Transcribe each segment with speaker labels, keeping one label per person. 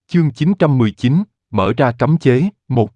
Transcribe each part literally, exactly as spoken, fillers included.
Speaker 1: Chương chín trăm mười chín, mở ra cấm chế, một.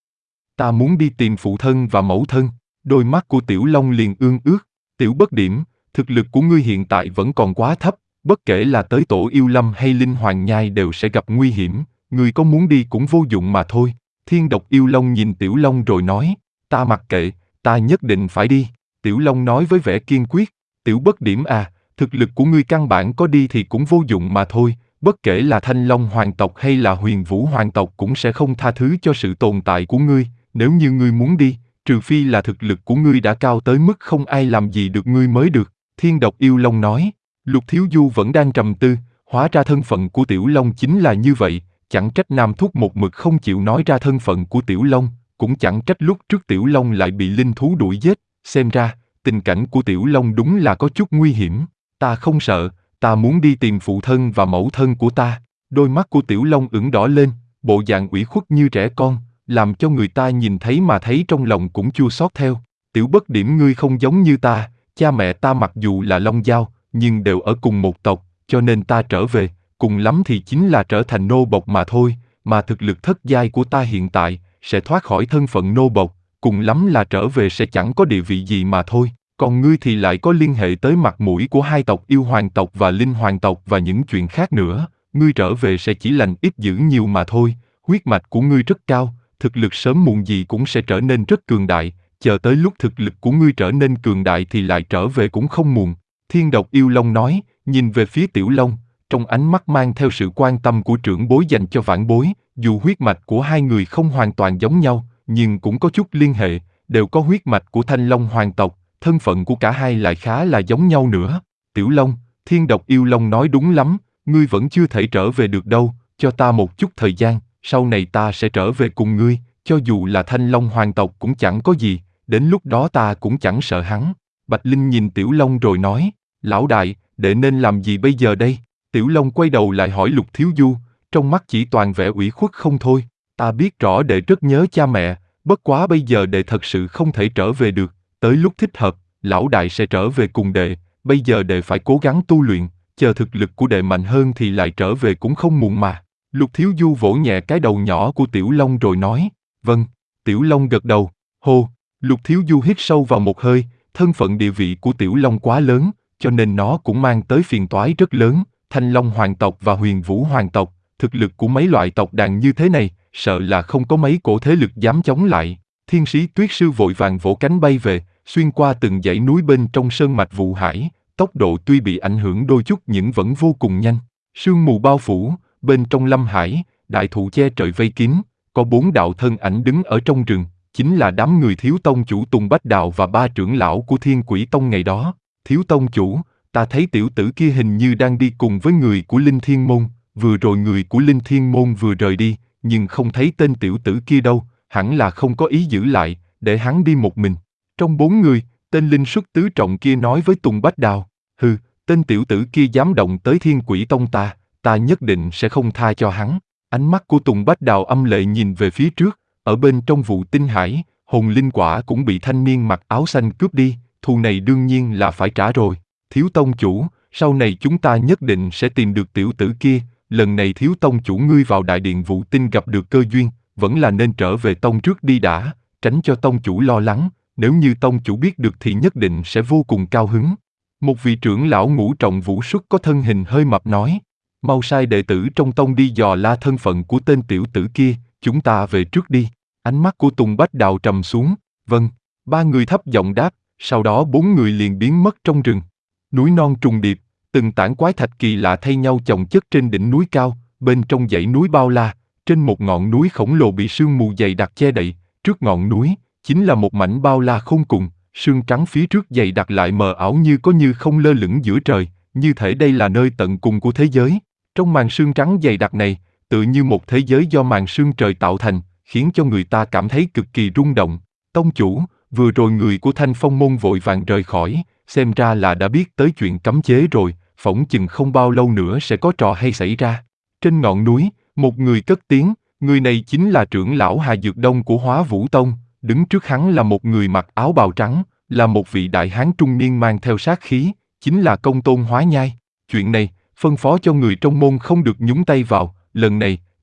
Speaker 1: Ta muốn đi tìm phụ thân và mẫu thân. Đôi mắt của Tiểu Long liền ương ước. Tiểu Bất Điểm, thực lực của ngươi hiện tại vẫn còn quá thấp, bất kể là tới Tổ Yêu Lâm hay Linh Hoàng Nhai đều sẽ gặp nguy hiểm, ngươi có muốn đi cũng vô dụng mà thôi. Thiên Độc Yêu Long nhìn Tiểu Long rồi nói, ta mặc kệ, ta nhất định phải đi. Tiểu Long nói với vẻ kiên quyết, Tiểu Bất Điểm à, thực lực của ngươi căn bản có đi thì cũng vô dụng mà thôi. Bất kể là Thanh Long hoàng tộc hay là Huyền Vũ hoàng tộc cũng sẽ không tha thứ cho sự tồn tại của ngươi. Nếu như ngươi muốn đi, trừ phi là thực lực của ngươi đã cao tới mức không ai làm gì được ngươi mới được. Thiên Độc Yêu Long nói. Lục Thiếu Du vẫn đang trầm tư, hóa ra thân phận của Tiểu Long chính là như vậy. Chẳng trách Nam Thúc một mực không chịu nói ra thân phận của Tiểu Long, cũng chẳng trách lúc trước Tiểu Long lại bị linh thú đuổi giết. Xem ra, tình cảnh của Tiểu Long đúng là có chút nguy hiểm. Ta không sợ, ta muốn đi tìm phụ thân và mẫu thân của ta. Đôi mắt của Tiểu Long ửng đỏ lên, bộ dạng ủy khuất như trẻ con, làm cho người ta nhìn thấy mà thấy trong lòng cũng chua xót theo. Tiểu Bất Điểm, ngươi không giống như ta, cha mẹ ta mặc dù là Long Giao, nhưng đều ở cùng một tộc, cho nên ta trở về, cùng lắm thì chính là trở thành nô bộc mà thôi, mà thực lực thất giai của ta hiện tại, sẽ thoát khỏi thân phận nô bộc, cùng lắm là trở về sẽ chẳng có địa vị gì mà thôi. Còn ngươi thì lại có liên hệ tới mặt mũi của hai tộc Yêu Hoàng tộc và Linh Hoàng tộc và những chuyện khác nữa, ngươi trở về sẽ chỉ lành ít dữ nhiều mà thôi, huyết mạch của ngươi rất cao, thực lực sớm muộn gì cũng sẽ trở nên rất cường đại, chờ tới lúc thực lực của ngươi trở nên cường đại thì lại trở về cũng không muộn. Thiên Độc Yêu Long nói, nhìn về phía Tiểu Long, trong ánh mắt mang theo sự quan tâm của trưởng bối dành cho vãn bối, dù huyết mạch của hai người không hoàn toàn giống nhau, nhưng cũng có chút liên hệ, đều có huyết mạch của Thanh Long hoàng tộc, thân phận của cả hai lại khá là giống nhau nữa. Tiểu Long, Thiên Độc Yêu Long nói đúng lắm, ngươi vẫn chưa thể trở về được đâu, cho ta một chút thời gian, sau này ta sẽ trở về cùng ngươi, cho dù là Thanh Long hoàng tộc cũng chẳng có gì, đến lúc đó ta cũng chẳng sợ hắn. Bạch Linh nhìn Tiểu Long rồi nói, lão đại, đệ nên làm gì bây giờ đây? Tiểu Long quay đầu lại hỏi Lục Thiếu Du, trong mắt chỉ toàn vẻ ủy khuất không thôi. Ta biết rõ đệ rất nhớ cha mẹ, bất quá bây giờ đệ thật sự không thể trở về được, tới lúc thích hợp, lão đại sẽ trở về cùng đệ, bây giờ đệ phải cố gắng tu luyện, chờ thực lực của đệ mạnh hơn thì lại trở về cũng không muộn mà. Lục Thiếu Du vỗ nhẹ cái đầu nhỏ của Tiểu Long rồi nói, vâng. Tiểu Long gật đầu, hô. Lục Thiếu Du hít sâu vào một hơi, thân phận địa vị của Tiểu Long quá lớn, cho nên nó cũng mang tới phiền toái rất lớn. Thanh Long hoàng tộc và Huyền Vũ hoàng tộc, thực lực của mấy loại tộc đàn như thế này, sợ là không có mấy cổ thế lực dám chống lại. Thiên Sĩ Tuyết Sư vội vàng vỗ cánh bay về, xuyên qua từng dãy núi bên trong sơn mạch Vụ Hải, tốc độ tuy bị ảnh hưởng đôi chút nhưng vẫn vô cùng nhanh. Sương mù bao phủ, bên trong lâm hải, đại thụ che trời vây kín, có bốn đạo thân ảnh đứng ở trong rừng, chính là đám người Thiếu Tông chủ Tùng Bách Đạo và ba trưởng lão của Thiên Quỷ Tông ngày đó. Thiếu Tông chủ, ta thấy tiểu tử kia hình như đang đi cùng với người của Linh Thiên Môn, vừa rồi người của Linh Thiên Môn vừa rời đi, nhưng không thấy tên tiểu tử kia đâu, hẳn là không có ý giữ lại, để hắn đi một mình. Trong bốn người, tên Linh Xuất Tứ Trọng kia nói với Tùng Bách Đào, hừ, tên tiểu tử kia dám động tới Thiên Quỷ Tông ta, ta nhất định sẽ không tha cho hắn. Ánh mắt của Tùng Bách Đào âm lệ nhìn về phía trước, ở bên trong Vụ Tinh Hải, hồn linh quả cũng bị thanh niên mặc áo xanh cướp đi, thù này đương nhiên là phải trả rồi. Thiếu Tông chủ, sau này chúng ta nhất định sẽ tìm được tiểu tử kia, lần này Thiếu Tông chủ ngươi vào đại điện Vụ Tinh gặp được cơ duyên, vẫn là nên trở về Tông trước đi đã, tránh cho Tông chủ lo lắng, nếu như Tông chủ biết được thì nhất định sẽ vô cùng cao hứng. Một vị trưởng lão ngũ trọng Vũ Xuất có thân hình hơi mập nói, mau sai đệ tử trong Tông đi dò la thân phận của tên tiểu tử kia, chúng ta về trước đi. Ánh mắt của Tùng Bách Đào trầm xuống, vâng, ba người thấp giọng đáp, sau đó bốn người liền biến mất trong rừng. Núi non trùng điệp, từng tảng quái thạch kỳ lạ thay nhau chồng chất trên đỉnh núi cao, bên trong dãy núi bao la, trên một ngọn núi khổng lồ bị sương mù dày đặc che đậy, trước ngọn núi, chính là một mảnh bao la khôn cùng, sương trắng phía trước dày đặc lại mờ ảo như có như không lơ lửng giữa trời, như thể đây là nơi tận cùng của thế giới. Trong màn sương trắng dày đặc này, tự như một thế giới do màn sương trời tạo thành, khiến cho người ta cảm thấy cực kỳ rung động. Tông chủ, vừa rồi người của Thanh Phong môn vội vàng rời khỏi, xem ra là đã biết tới chuyện cấm chế rồi, phỏng chừng không bao lâu nữa sẽ có trò hay xảy ra. Trên ngọn núi, một người cất tiếng, người này chính là trưởng lão Hà Dược Đông của Hóa Vũ Tông, đứng trước hắn là một người mặc áo bào trắng, là một vị đại hán trung niên mang theo sát khí, chính là Công Tôn Hóa Nhai. Chuyện này, phân phó cho người trong môn không được nhúng tay vào, lần này,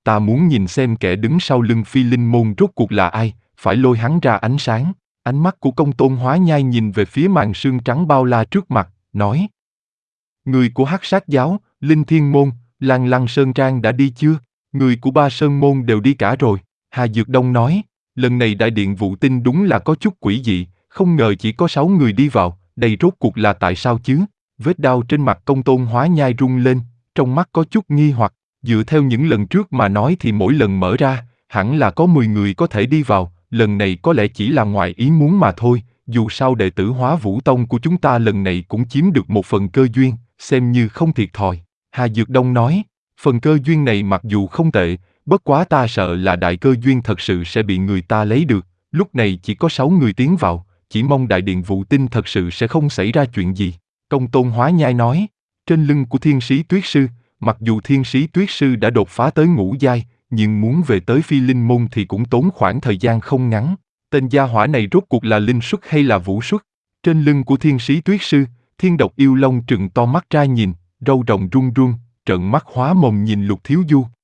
Speaker 1: Ta muốn nhìn xem kẻ đứng sau lưng phi linh môn rốt cuộc là ai, phải lôi hắn ra ánh sáng. Ánh mắt của Công Tôn Hóa Nhai nhìn về phía màn sương trắng bao la trước mặt, nói. Người của Hắc Sát Giáo, Linh Thiên Môn, Lan Lăng Sơn Trang đã đi chưa? Người của Ba Sơn Môn đều đi cả rồi. Hà Dược Đông nói, lần này đại điện vụ tinh đúng là có chút quỷ dị, không ngờ chỉ có sáu người đi vào, đây rốt cuộc là tại sao chứ? Vết đau trên mặt Công Tôn Hóa Nhai rung lên, trong mắt có chút nghi hoặc, dựa theo những lần trước mà nói thì mỗi lần mở ra, hẳn là có mười người có thể đi vào, lần này có lẽ chỉ là ngoài ý muốn mà thôi, dù sao đệ tử Hóa Vũ Tông của chúng ta lần này cũng chiếm được một phần cơ duyên, xem như không thiệt thòi. Hà Dược Đông nói, phần cơ duyên này mặc dù không tệ, bất quá ta sợ là đại cơ duyên thật sự sẽ bị người ta lấy được, lúc này chỉ có sáu người tiến vào, chỉ mong đại điện vụ tinh thật sự sẽ không xảy ra chuyện gì. Công Tôn Hóa Nhai nói, trên lưng của Thiên Sĩ Tuyết Sư, mặc dù Thiên Sĩ Tuyết Sư đã đột phá tới ngũ giai, nhưng muốn về tới Phi Linh Môn thì cũng tốn khoảng thời gian không ngắn. Tên gia hỏa này rốt cuộc là linh xuất hay là vũ xuất? Trên lưng của Thiên Sĩ Tuyết Sư, Thiên Độc Yêu Long trừng to mắt ra nhìn, râu rồng run run, trợn mắt hóa mồm nhìn Lục Thiếu Du.